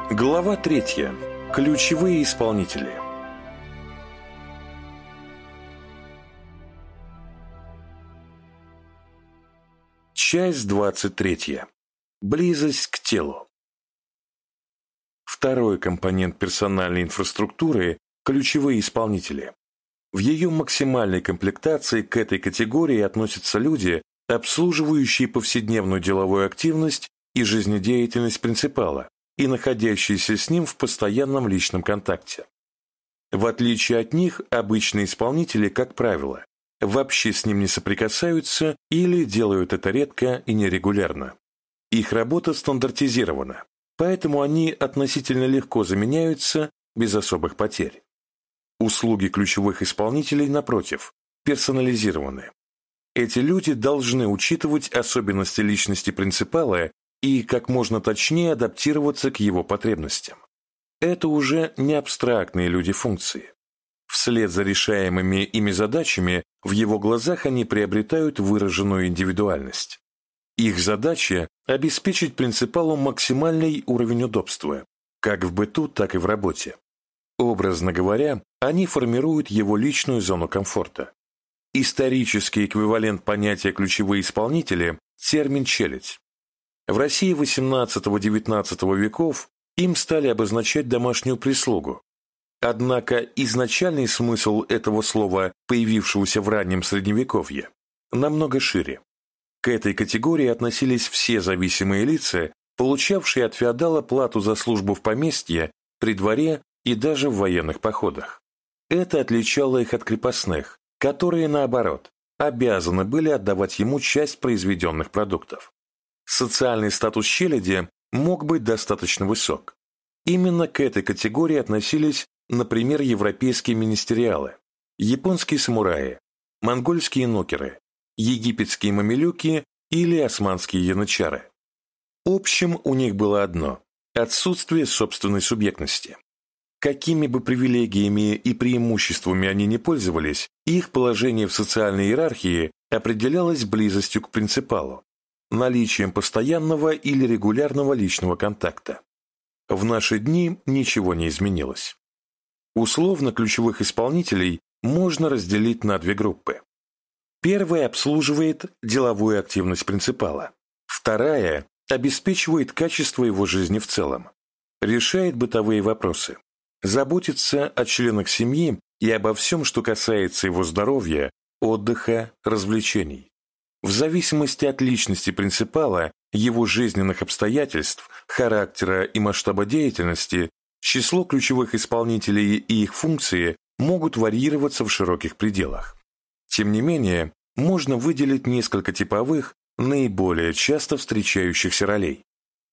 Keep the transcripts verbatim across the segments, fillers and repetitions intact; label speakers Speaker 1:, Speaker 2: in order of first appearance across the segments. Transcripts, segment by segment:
Speaker 1: Глава третья. Ключевые исполнители. Часть двадцать третья. Близость к телу. Второй компонент персональной инфраструктуры – ключевые исполнители. В ее максимальной комплектации к этой категории относятся люди, обслуживающие повседневную деловую активность и жизнедеятельность принципала и находящиеся с ним в постоянном личном контакте. В отличие от них, обычные исполнители, как правило, вообще с ним не соприкасаются или делают это редко и нерегулярно. Их работа стандартизирована, поэтому они относительно легко заменяются без особых потерь. Услуги ключевых исполнителей, напротив, персонализированы. Эти люди должны учитывать особенности личности принципала и как можно точнее адаптироваться к его потребностям. Это уже не абстрактные люди-функции. Вслед за решаемыми ими задачами в его глазах они приобретают выраженную индивидуальность. Их задача – обеспечить принципалу максимальный уровень удобства, как в быту, так и в работе. Образно говоря, они формируют его личную зону комфорта. Исторический эквивалент понятия «ключевые исполнители» – термин «челядь». В России восемнадцатого-девятнадцатого веков им стали обозначать домашнюю прислугу. Однако изначальный смысл этого слова, появившегося в раннем Средневековье, намного шире. К этой категории относились все зависимые лица, получавшие от феодала плату за службу в поместье, при дворе и даже в военных походах. Это отличало их от крепостных, которые, наоборот, обязаны были отдавать ему часть произведенных продуктов. Социальный статус челяди мог быть достаточно высок. Именно к этой категории относились, например, европейские министериалы, японские самураи, монгольские нукеры, египетские мамилюки или османские янычары. Общим у них было одно – отсутствие собственной субъектности. Какими бы привилегиями и преимуществами они ни пользовались, их положение в социальной иерархии определялось близостью к принципалу, наличием постоянного или регулярного личного контакта. В наши дни ничего не изменилось. Условно ключевых исполнителей можно разделить на две группы. Первая обслуживает деловую активность принципала. Вторая обеспечивает качество его жизни в целом, решает бытовые вопросы, заботится о членах семьи и обо всем, что касается его здоровья, отдыха, развлечений. В зависимости от личности принципала, его жизненных обстоятельств, характера и масштаба деятельности, число ключевых исполнителей и их функции могут варьироваться в широких пределах. Тем не менее, можно выделить несколько типовых, наиболее часто встречающихся ролей.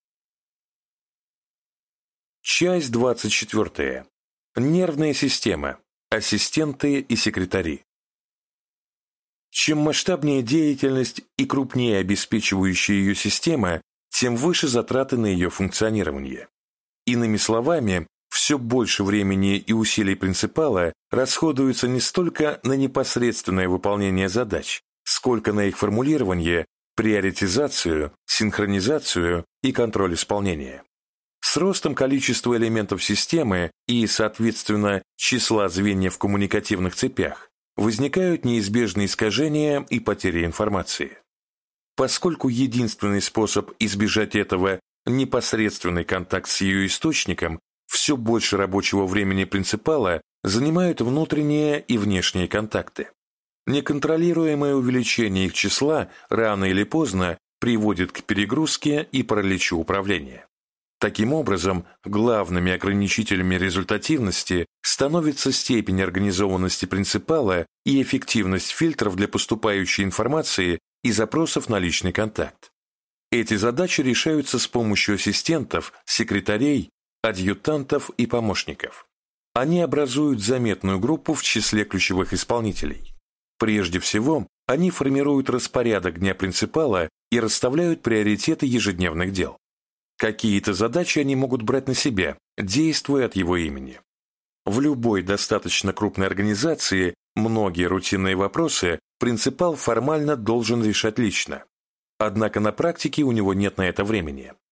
Speaker 1: Часть двадцать четвертая. Нервная система, ассистенты и секретари. Чем масштабнее деятельность и крупнее обеспечивающая ее система, тем выше затраты на ее функционирование. Иными словами, все больше времени и усилий принципала расходуется не столько на непосредственное выполнение задач, сколько на их формулирование, приоритизацию, синхронизацию и контроль исполнения. С ростом количества элементов системы и, соответственно, числа звеньев в коммуникативных цепях возникают неизбежные искажения и потери информации. Поскольку единственный способ избежать этого – непосредственный контакт с ее источником, все больше рабочего времени принципала занимают внутренние и внешние контакты. Неконтролируемое увеличение их числа рано или поздно приводит к перегрузке и параличу управления. Таким образом, главными ограничителями результативности становится степень организованности принципала и эффективность фильтров для поступающей информации и запросов на личный контакт. Эти задачи решаются с помощью ассистентов, секретарей, адъютантов и помощников. Они образуют заметную группу в числе ключевых исполнителей. Прежде всего, они формируют распорядок дня принципала и расставляют приоритеты ежедневных дел. Какие-то задачи они могут брать на себя, действуя от его имени. В любой достаточно крупной организации многие рутинные вопросы принципал формально должен решать лично. Однако на практике у него нет на это времени.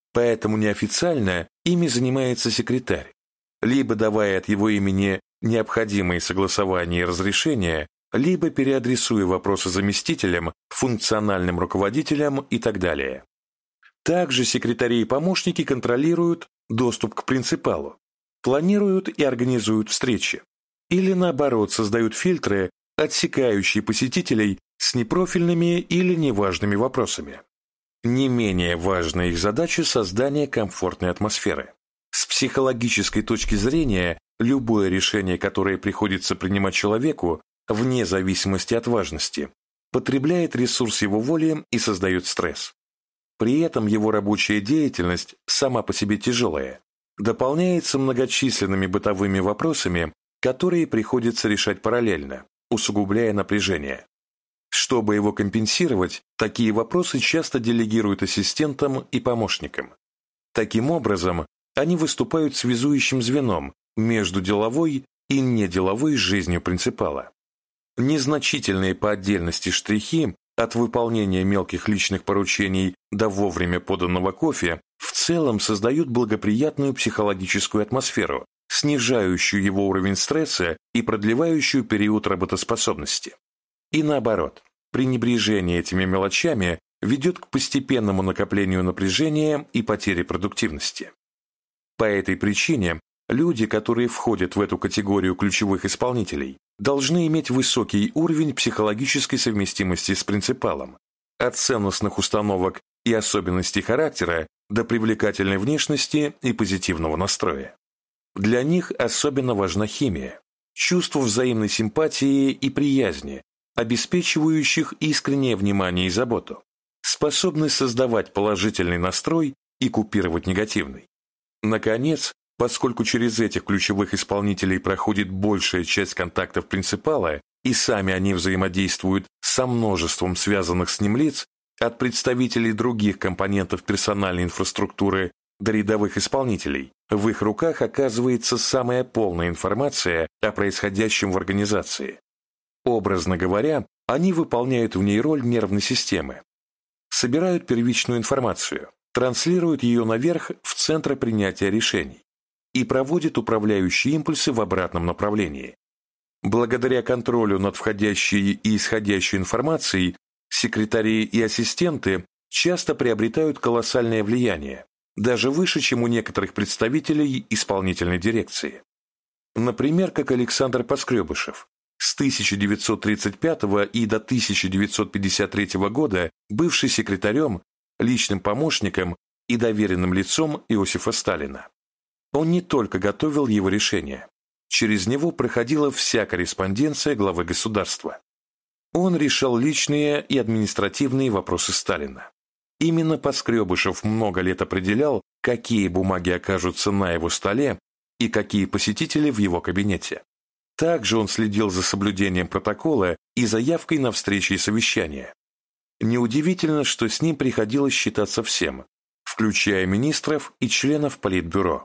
Speaker 1: Поэтому неофициально ими занимается секретарь, либо давая от его имени необходимые согласования и разрешения, либо переадресуя вопросы заместителям, функциональным руководителям и так далее. Также секретари и помощники контролируют доступ к принципалу, планируют и организуют встречи, или наоборот создают фильтры, отсекающие посетителей с непрофильными или неважными вопросами. Не менее важна их задача создания комфортной атмосферы. С психологической точки зрения, любое решение, которое приходится принимать человеку, вне зависимости от важности, потребляет ресурс его воли и создает стресс. При этом его рабочая деятельность сама по себе тяжелая, дополняется многочисленными бытовыми вопросами, которые приходится решать параллельно, усугубляя напряжение. Чтобы его компенсировать, такие вопросы часто делегируют ассистентам и помощникам. Таким образом, они выступают связующим звеном между деловой и неделовой жизнью принципала. Незначительные по отдельности штрихи от выполнения мелких личных поручений до вовремя поданного кофе в целом создают благоприятную психологическую атмосферу, снижающую его уровень стресса и продлевающую период работоспособности. И наоборот, пренебрежение этими мелочами ведет к постепенному накоплению напряжения и потере продуктивности. По этой причине люди, которые входят в эту категорию ключевых исполнителей, должны иметь высокий уровень психологической совместимости с принципалом, от ценностных установок и особенностей характера до привлекательной внешности и позитивного настроя. Для них особенно важна химия, чувство взаимной симпатии и приязни, обеспечивающих искреннее внимание и заботу, способны создавать положительный настрой и купировать негативный. Наконец, поскольку через этих ключевых исполнителей проходит большая часть контактов принципала, и сами они взаимодействуют со множеством связанных с ним лиц, от представителей других компонентов персональной инфраструктуры до рядовых исполнителей, в их руках оказывается самая полная информация о происходящем в организации. Образно говоря, они выполняют в ней роль нервной системы, собирают первичную информацию, транслируют ее наверх в центры принятия решений и проводят управляющие импульсы в обратном направлении. Благодаря контролю над входящей и исходящей информацией, секретари и ассистенты часто приобретают колоссальное влияние, даже выше, чем у некоторых представителей исполнительной дирекции. Например, как Александр Поскребышев, с тысяча девятьсот тридцать пятого и до тысяча девятьсот пятьдесят третьего года бывший секретарем, личным помощником и доверенным лицом Иосифа Сталина. Он не только готовил его решения, через него проходила вся корреспонденция главы государства. Он решал личные и административные вопросы Сталина. Именно Поскребышев много лет определял, какие бумаги окажутся на его столе и какие посетители в его кабинете. Также он следил за соблюдением протокола и заявкой на встречи и совещания. Неудивительно, что с ним приходилось считаться всем, включая министров и членов Политбюро.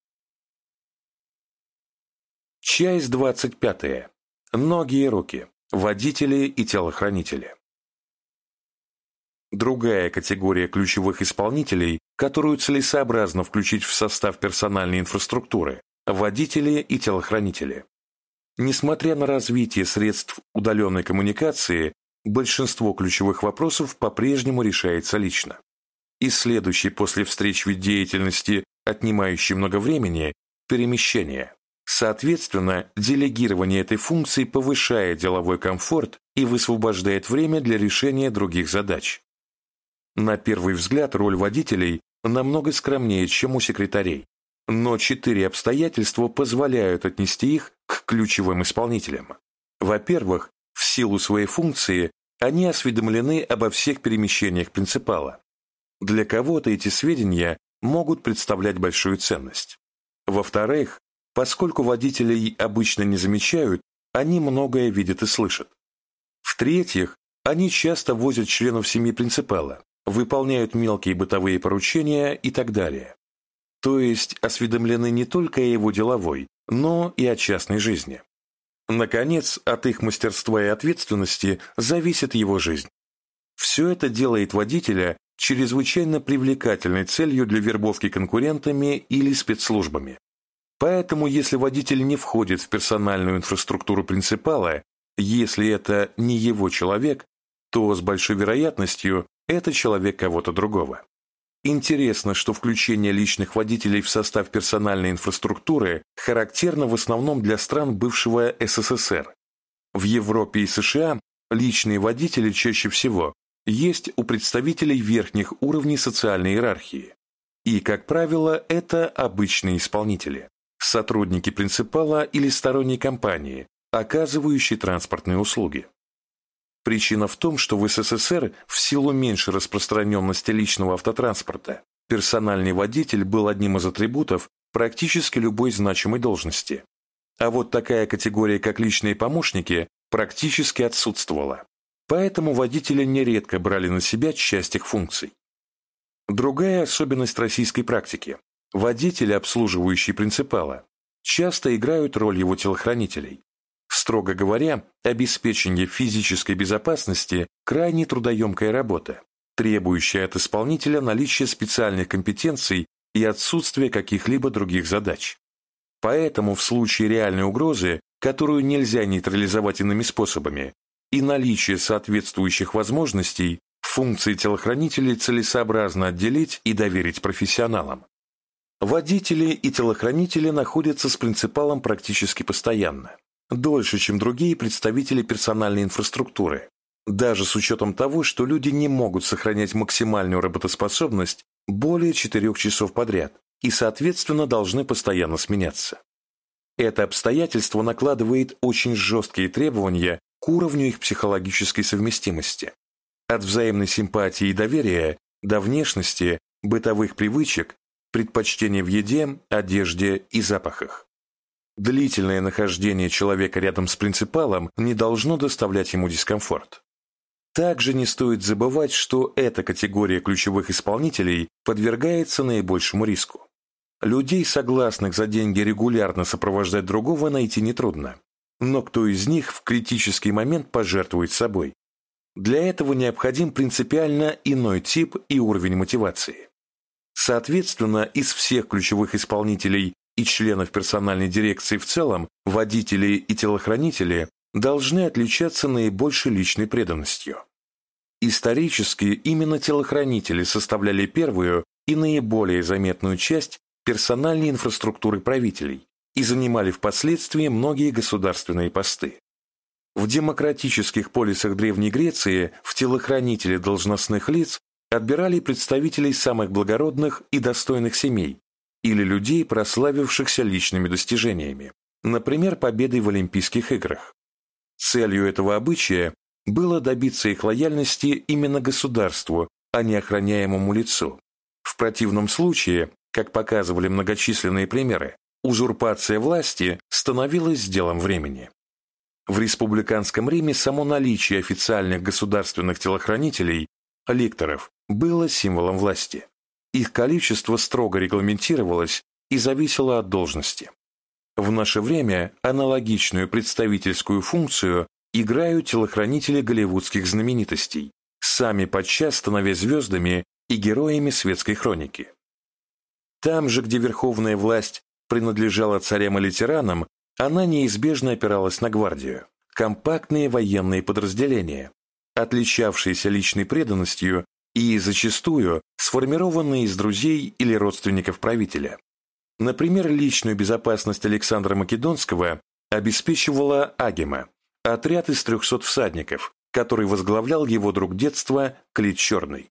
Speaker 1: Часть двадцать пятая. Ноги и руки. Водители и телохранители. Другая категория ключевых исполнителей, которую целесообразно включить в состав персональной инфраструктуры – водители и телохранители. Несмотря на развитие средств удаленной коммуникации, большинство ключевых вопросов по-прежнему решается лично. И следующий после встреч вид деятельности, отнимающий много времени – перемещение. Соответственно, делегирование этой функции повышает деловой комфорт и высвобождает время для решения других задач. На первый взгляд роль водителей намного скромнее, чем у секретарей, но четыре обстоятельства позволяют отнести их к ключевым исполнителям. Во-первых, в силу своей функции они осведомлены обо всех перемещениях принципала. Для кого-то эти сведения могут представлять большую ценность. Во-вторых, поскольку водителей обычно не замечают, они многое видят и слышат. В-третьих, они часто возят членов семьи принципала, выполняют мелкие бытовые поручения и так далее. То есть осведомлены не только о его деловой, но и о частной жизни. Наконец, от их мастерства и ответственности зависит его жизнь. Все это делает водителя чрезвычайно привлекательной целью для вербовки конкурентами или спецслужбами. Поэтому, если водитель не входит в персональную инфраструктуру принципала, если это не его человек, то с большой вероятностью это человек кого-то другого. Интересно, что включение личных водителей в состав персональной инфраструктуры характерно в основном для стран бывшего эс эс эс эр. В Европе и США личные водители чаще всего есть у представителей верхних уровней социальной иерархии. И, как правило, это обычные исполнители, сотрудники принципала или сторонней компании, оказывающие транспортные услуги. Причина в том, что в эс эс эс эр в силу меньшей распространенности личного автотранспорта персональный водитель был одним из атрибутов практически любой значимой должности. А вот такая категория, как личные помощники, практически отсутствовала. Поэтому водители нередко брали на себя часть их функций. Другая особенность российской практики – водители, обслуживающие принципала, часто играют роль его телохранителей. Строго говоря, обеспечение физической безопасности – крайне трудоемкая работа, требующая от исполнителя наличия специальных компетенций и отсутствия каких-либо других задач. Поэтому в случае реальной угрозы, которую нельзя нейтрализовать иными способами, и наличия соответствующих возможностей, функции телохранителей целесообразно отделить и доверить профессионалам. Водители и телохранители находятся с принципалом практически постоянно, дольше, чем другие представители персональной инфраструктуры, даже с учетом того, что люди не могут сохранять максимальную работоспособность более четырех часов подряд и, соответственно, должны постоянно сменяться. Это обстоятельство накладывает очень жесткие требования к уровню их психологической совместимости, от взаимной симпатии и доверия до внешности, бытовых привычек, предпочтений в еде, одежде и запахах. Длительное нахождение человека рядом с принципалом не должно доставлять ему дискомфорт. Также не стоит забывать, что эта категория ключевых исполнителей подвергается наибольшему риску. Людей, согласных за деньги регулярно сопровождать другого, найти нетрудно. Но кто из них в критический момент пожертвует собой? Для этого необходим принципиально иной тип и уровень мотивации. Соответственно, из всех ключевых исполнителей и членов персональной дирекции в целом, водители и телохранители должны отличаться наибольшей личной преданностью. Исторически именно телохранители составляли первую и наиболее заметную часть персональной инфраструктуры правителей и занимали впоследствии многие государственные посты. В демократических полисах Древней Греции в телохранители должностных лиц отбирали представителей самых благородных и достойных семей или людей, прославившихся личными достижениями, например, победой в Олимпийских играх. Целью этого обычая было добиться их лояльности именно государству, а не охраняемому лицу. В противном случае, как показывали многочисленные примеры, узурпация власти становилась делом времени. В республиканском Риме само наличие официальных государственных телохранителей, лекторов, было символом власти. Их количество строго регламентировалось и зависело от должности. В наше время аналогичную представительскую функцию играют телохранители голливудских знаменитостей, сами подчас становясь звездами и героями светской хроники. Там же, где верховная власть принадлежала царям или тиранам, она неизбежно опиралась на гвардию, компактные военные подразделения, отличавшиеся личной преданностью и зачастую сформированные из друзей или родственников правителя. Например, личную безопасность Александра Македонского обеспечивала Агема, отряд из трехсот всадников, который возглавлял его друг детства Клит Черный.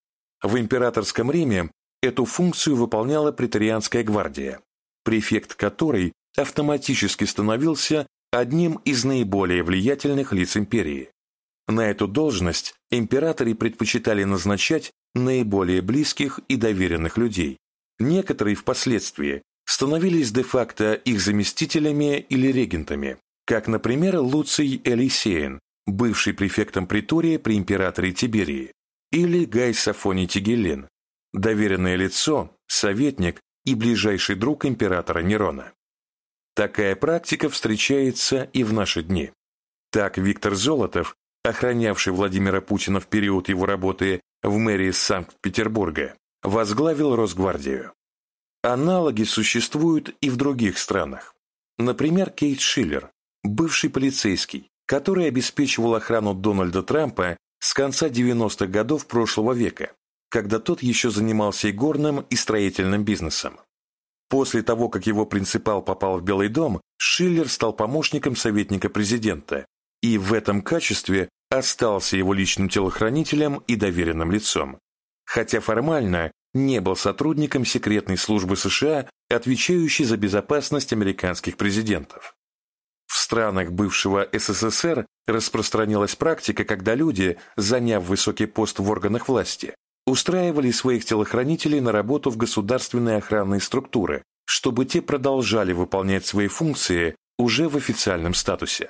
Speaker 1: В императорском Риме эту функцию выполняла преторианская гвардия, префект которой автоматически становился одним из наиболее влиятельных лиц империи. На эту должность императоры предпочитали назначать наиболее близких и доверенных людей. Некоторые впоследствии становились де-факто их заместителями или регентами, как, например, Луций Элисеен, бывший префектом притории при императоре Тиберии, или Гай Сафоний Тигеллин, доверенное лицо, советник и ближайший друг императора Нерона. Такая практика встречается и в наши дни. Так Виктор Золотов, охранявший Владимира Путина в период его работы в мэрии Санкт-Петербурга, возглавил Росгвардию. Аналоги существуют и в других странах. Например, Кейт Шиллер, бывший полицейский, который обеспечивал охрану Дональда Трампа с конца девяностых годов прошлого века, когда тот еще занимался игорным и строительным бизнесом. После того, как его принципал попал в Белый дом, Шиллер стал помощником советника президента и в этом качестве остался его личным телохранителем и доверенным лицом, хотя формально не был сотрудником секретной службы США, отвечающей за безопасность американских президентов. В странах бывшего СССР распространилась практика, когда люди, заняв высокий пост в органах власти, устраивали своих телохранителей на работу в государственные охранные структуры, чтобы те продолжали выполнять свои функции уже в официальном статусе.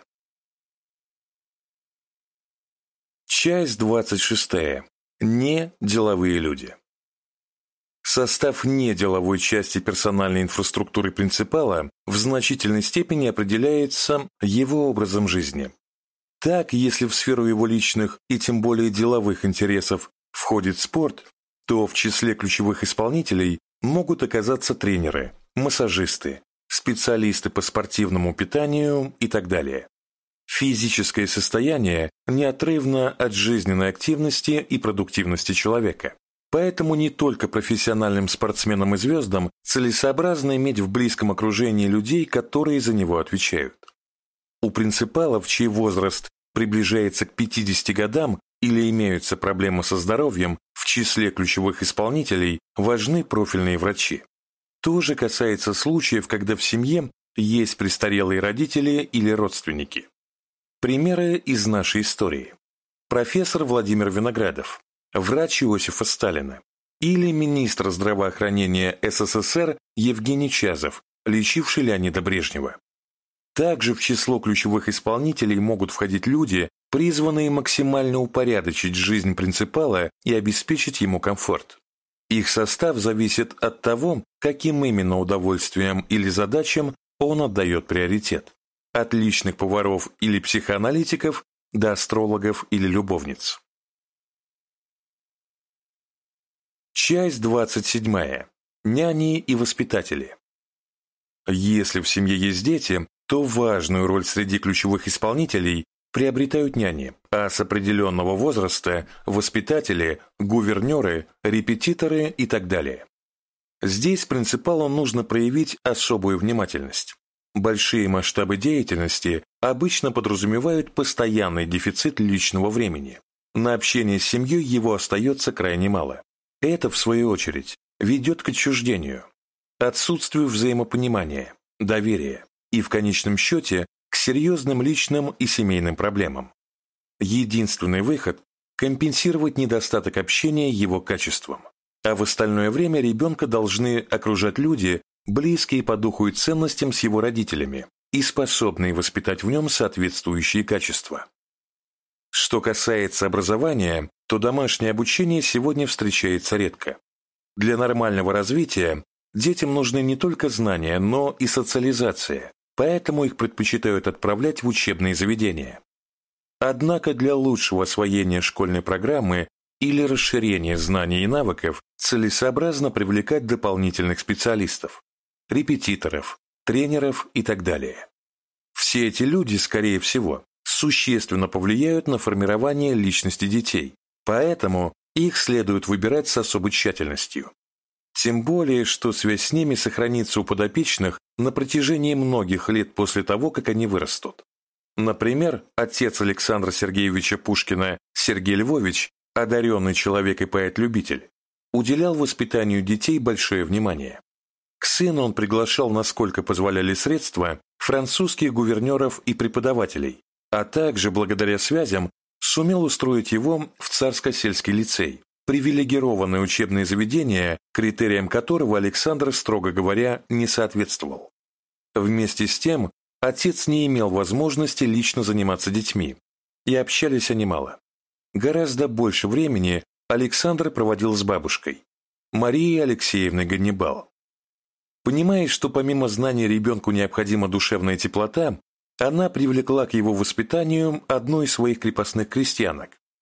Speaker 1: Часть двадцать шестая. Неделовые люди. Состав неделовой части персональной инфраструктуры принципала в значительной степени определяется его образом жизни. Так, если в сферу его личных и тем более деловых интересов входит спорт, то в числе ключевых исполнителей могут оказаться тренеры, массажисты, специалисты по спортивному питанию и так далее. Физическое состояние неотрывно от жизненной активности и продуктивности человека. Поэтому не только профессиональным спортсменам и звездам целесообразно иметь в близком окружении людей, которые за него отвечают. У принципалов, чей возраст приближается к пятидесяти годам или имеются проблемы со здоровьем, в числе ключевых исполнителей важны профильные врачи. То же касается случаев, когда в семье есть престарелые родители или родственники. Примеры из нашей истории. Профессор Владимир Виноградов, врач Иосифа Сталина, или министр здравоохранения СССР Евгений Чазов, лечивший Леонида Брежнева. Также в число ключевых исполнителей могут входить люди, призванные максимально упорядочить жизнь принципала и обеспечить ему комфорт. Их состав зависит от того, каким именно удовольствиям или задачам он отдает приоритет. От личных поваров или психоаналитиков до астрологов или любовниц. Часть двадцать седьмая. Няни и воспитатели. Если в семье есть дети, то важную роль среди ключевых исполнителей приобретают няни, а с определенного возраста – воспитатели, гувернеры, репетиторы и так далее. Здесь принципалу нужно проявить особую внимательность. Большие масштабы деятельности обычно подразумевают постоянный дефицит личного времени. На общение с семьей его остается крайне мало. Это, в свою очередь, ведет к отчуждению, отсутствию взаимопонимания, доверия и, в конечном счете, к серьезным личным и семейным проблемам. Единственный выход – компенсировать недостаток общения его качеством. А в остальное время ребенка должны окружать люди, близкие по духу и ценностям с его родителями и способные воспитать в нем соответствующие качества. Что касается образования, то домашнее обучение сегодня встречается редко. Для нормального развития детям нужны не только знания, но и социализация, поэтому их предпочитают отправлять в учебные заведения. Однако для лучшего освоения школьной программы или расширения знаний и навыков целесообразно привлекать дополнительных специалистов, репетиторов, тренеров и так далее. Все эти люди, скорее всего, существенно повлияют на формирование личности детей, поэтому их следует выбирать с особой тщательностью. Тем более, что связь с ними сохранится у подопечных на протяжении многих лет после того, как они вырастут. Например, отец Александра Сергеевича Пушкина Сергей Львович, одаренный человек и поэт-любитель, уделял воспитанию детей большое внимание. К сыну он приглашал, насколько позволяли средства, французских гувернеров и преподавателей, а также, благодаря связям, сумел устроить его в Царско-сельский лицей, привилегированное учебное заведение, критериям которого Александр, строго говоря, не соответствовал. Вместе с тем, отец не имел возможности лично заниматься детьми, и общались они мало. Гораздо больше времени Александр проводил с бабушкой, Марией Алексеевной Ганнибал. Понимая, что помимо знаний ребенку необходима душевная теплота, она привлекла к его воспитанию одну из своих крепостных крестьянок,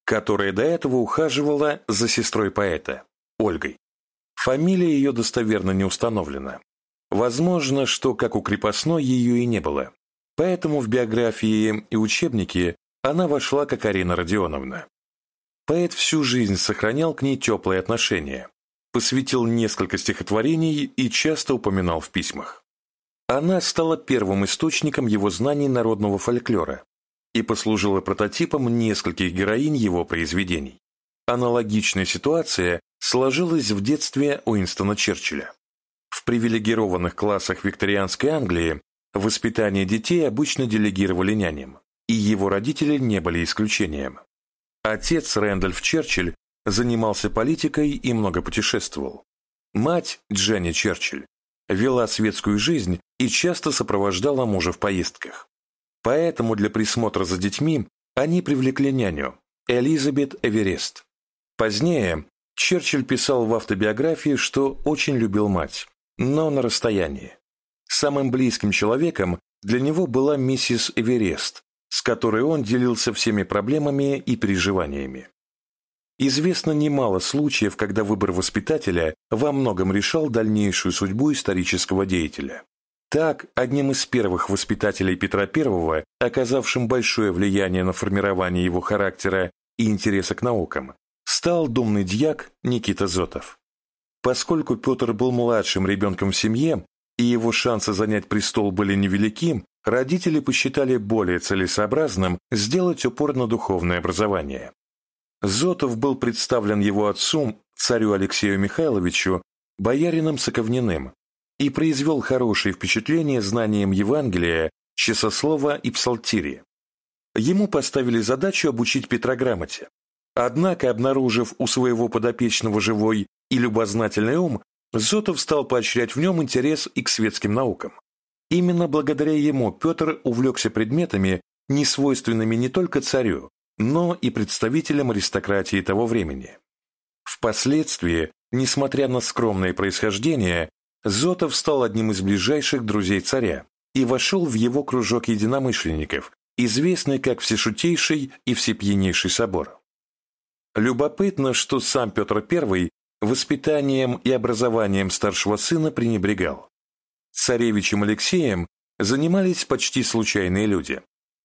Speaker 1: которая до этого ухаживала за сестрой поэта, Ольгой. Фамилия ее достоверно не установлена. Возможно, что, как у крепостной, ее и не было. Поэтому в биографии и учебники она вошла как Арина Родионовна. Поэт всю жизнь сохранял к ней теплые отношения, посвятил несколько стихотворений и часто упоминал в письмах. Она стала первым источником его знаний народного фольклора и послужила прототипом нескольких героинь его произведений. Аналогичная ситуация сложилась в детстве Уинстона Черчилля. В привилегированных классах викторианской Англии воспитание детей обычно делегировали няням, и его родители не были исключением. Отец Рэндольф Черчилль занимался политикой и много путешествовал. Мать, Дженни Черчилль, вела светскую жизнь и часто сопровождала мужа в поездках. Поэтому для присмотра за детьми они привлекли няню, Элизабет Эверест. Позднее Черчилль писал в автобиографии, что очень любил мать, но на расстоянии. Самым близким человеком для него была миссис Эверест, с которой он делился всеми проблемами и переживаниями. Известно немало случаев, когда выбор воспитателя во многом решал дальнейшую судьбу исторического деятеля. Так, одним из первых воспитателей Петра Первого, оказавшим большое влияние на формирование его характера и интереса к наукам, стал думный дьяк Никита Зотов. Поскольку Петр был младшим ребенком в семье, и его шансы занять престол были невелики, родители посчитали более целесообразным сделать упор на духовное образование. Зотов был представлен его отцу, царю Алексею Михайловичу, боярином Соковниным, и произвел хорошее впечатление знанием Евангелия, часослова и псалтири. Ему поставили задачу обучить Петра грамоте. Однако, обнаружив у своего подопечного живой и любознательный ум, Зотов стал поощрять в нем интерес и к светским наукам. Именно благодаря ему Петр увлекся предметами, несвойственными не только царю, но и представителям аристократии того времени. Впоследствии, несмотря на скромное происхождение, Зотов стал одним из ближайших друзей царя и вошел в его кружок единомышленников, известный как Всешутейший и Всепьянейший собор. Любопытно, что сам Петр Первый воспитанием и образованием старшего сына пренебрегал. Царевичем Алексеем занимались почти случайные люди.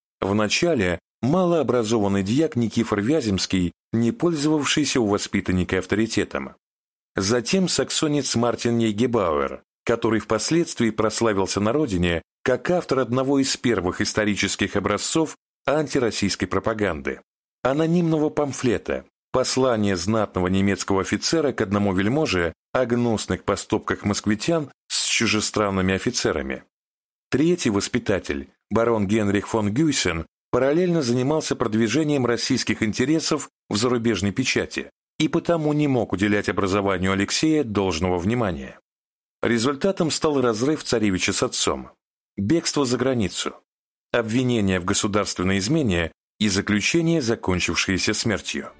Speaker 1: Вначале малообразованный дьяк Никифор Вяземский, не пользовавшийся у воспитанника авторитетом. Затем саксонец Мартин Нейгебауэр, который впоследствии прославился на родине как автор одного из первых исторических образцов антироссийской пропаганды, анонимного памфлета «Послание знатного немецкого офицера к одному вельможе о гнусных поступках москвитян с чужестранными офицерами». Третий воспитатель, барон Генрих фон Гюйсен, параллельно занимался продвижением российских интересов в зарубежной печати и потому не мог уделять образованию Алексея должного внимания. Результатом стал разрыв царевича с отцом, бегство за границу, обвинение в государственной измене и заключение, закончившееся смертью.